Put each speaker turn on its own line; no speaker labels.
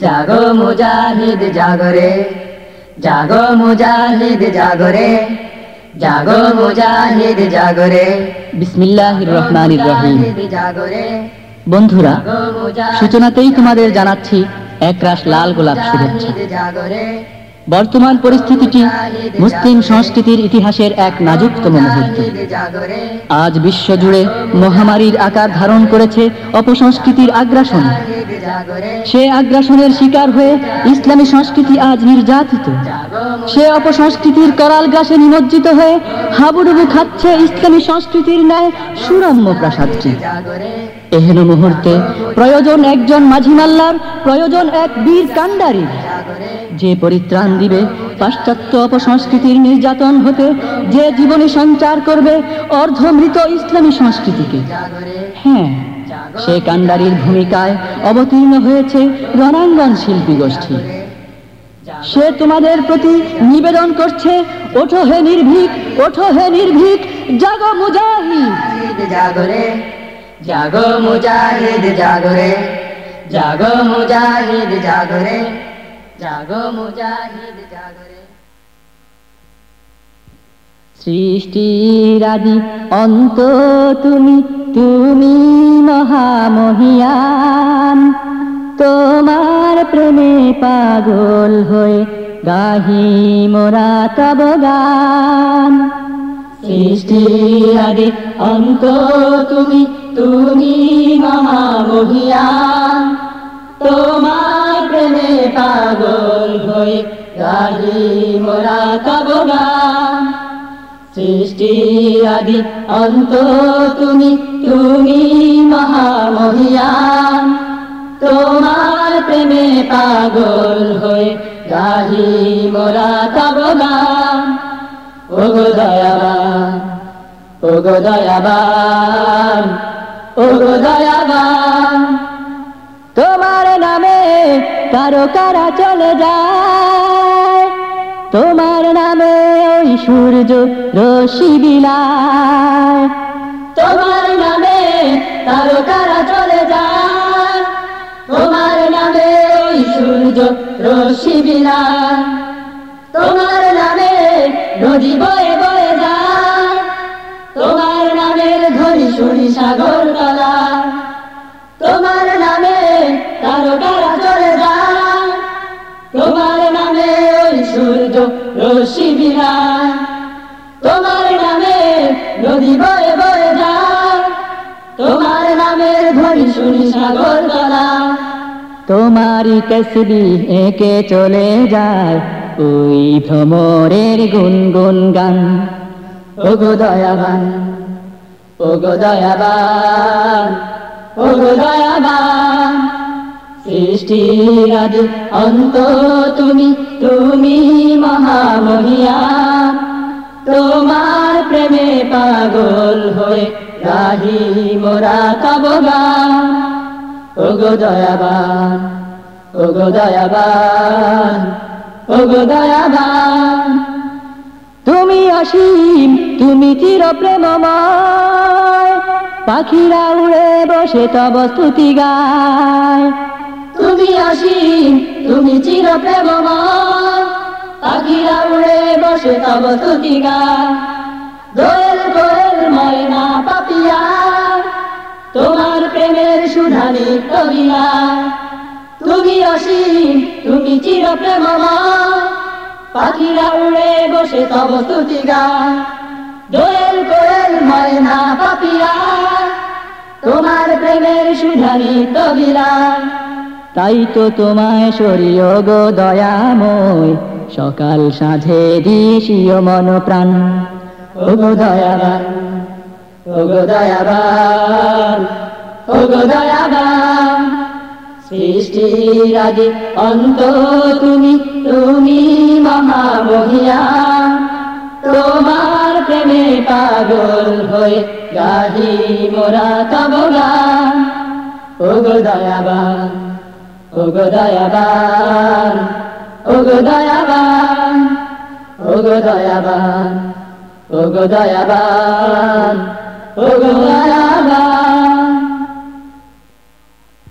জাগো মুজাহিদ জাগরে, জাগো মুজাহিদ জাগরে, জাগো মুজাহিদ জাগরে।
বিসমিল্লাহির রহমানির রহিম। বন্ধুরা, সূচনাতেই তোমাদের জানাচ্ছি একরাশ লাল গোলাপ শুভেচ্ছা। বর্তমান পরিস্থিতিটি মুসলিম সংস্কৃতির ইতিহাসের এক নাজুকতম মুহূর্ত। আজ বিশ্বজুড়ে মহামারীর আকার ধারণ করেছে অপসংস্কৃতির আগ্রাসন। সে আগ্রাসনের শিকার হয়ে ইসলামী সংস্কৃতি আজ নির্যাতিত। সে অপসংস্কৃতির করাল গ্রাসে নিমজ্জিত হয়ে হাবুডুবু খাচ্ছে ইসলামী সংস্কৃতির ন্যায় সুরম্য প্রাসাদটি। এহেন মুহূর্তে প্রয়োজন একজন মাঝি মাল্লার, প্রয়োজন এক বীর কান্ডারীর, যে পরিত্রাণ দিবে পাশ্চাত্য অপসংস্কৃতির নির্যাতন হতে, যে জীবনী সঞ্চার করবে অর্ধমৃত ইসলামী সংস্কৃতিকে। হ্যাঁ, সে কান্ডারীর ভূমিকায় অবতীর্ণ হয়েছে রণাঙ্গন শিল্পী গোষ্ঠী। সে তোমাদের প্রতি নিবেদন করছে, ওঠো হে নির্ভীক, ওঠো হে নির্ভীক, জাগো মুজাহিদ
জাগরে, জাগো মুজাহিদ জাগরে, জাগো মুজাহিদ জাগরে, জাগো মুজাহিদ জাগরে।
সৃষ্টির আদি অন্ত তুমি, তুমি মহামহিয়ান। তোমার প্রেমে পাগল হয়ে গাহি মোরা তব গান।
সৃষ্টির আদি অন্ত তুমি, তুমি মহামহিয়ান। তোমার প্রেমে পাগল হয়ে গাহি মোরা তব গান। সৃষ্টির আদি অন্ত তুমি, তুমি মহামহিয়ান। তোমার প্রেমে পাগল হয়ে গাহি মোরা তব গান। ওগো দয়াবান, ওগো দয়াবান, ওগো দয়াবান।
তোমার নামে কারো কারা চলে যায়, তোমার নামে ওই সূর্য রশ্মি বিলায়।
তোমার নামে কারো কারা চলে যায়, তোমার নামে ওই সূর্য রশ্মি বিলায়। তোমার নামে নদী বয়ে বয়ে যায়, তোমার নামের ধ্বনি শুনি সাগর তলায়। তোমার নামে কারো কারা চলে যায়, তোমার নামে ওই সূর্য রশ্মি বিলায়। তোমার নামে নদী বয়ে বয়ে যায়, তোমার নামের ধ্বনি শুনি সাগর তলায়।
তোমারই তসবি এঁকে চলে যায় ওই ভ্রমরের গুনগুন গান।
ওগো দয়াবান, ওগো দয়াবান, ওগো দয়াবান। সৃষ্টির আদি অন্ত তুমি, তুমি মহামহিয়ান। তোমার প্রেমে পাগল হয়ে গাহি মোরা তব গান। ওগো দয়াবান, ওগো দয়াবান, ওগো দয়াবান।
তুমি অসীম, তুমি চির প্রেমময়, পাখিরা উড়ে বসে তব স্তুতি গায়।
তুমি অসীম, তুমি চির প্রেমময়, পাখিরা উড়ে বসে তব স্তুতি গায়। দোয়েল কোয়েল ময়না পাপিয়া, তোমার প্রেমের সুধানি কবিয়া। তুমি অসীম, তুমি চির প্রেমময়, পাখিরা উড়ে বসে তব স্তুতি গায়। দোয়েল কোয়েল ময়না পাপিয়া, তোমার প্রেমের সুধানি কবিরা।
তাই তো তোমায় সরিয় গো দয়াময়, সকাল সাঁঝে দিশিও মন প্রাণ।
ওগো দয়াবান, ওগো দয়াবান, ওগো দয়াবান। সৃষ্টির আদি অন্ত তুমি, তুমি মহামহিয়ান। তোমার প্রেমে পাগল হয়ে গাহি মোরা তব গান। ওগো দয়াবান, ওগো দয়াবান, ওগো দয়াবান, ওগো দয়াবান, ওগো দয়াবান, ওগো দয়াবান।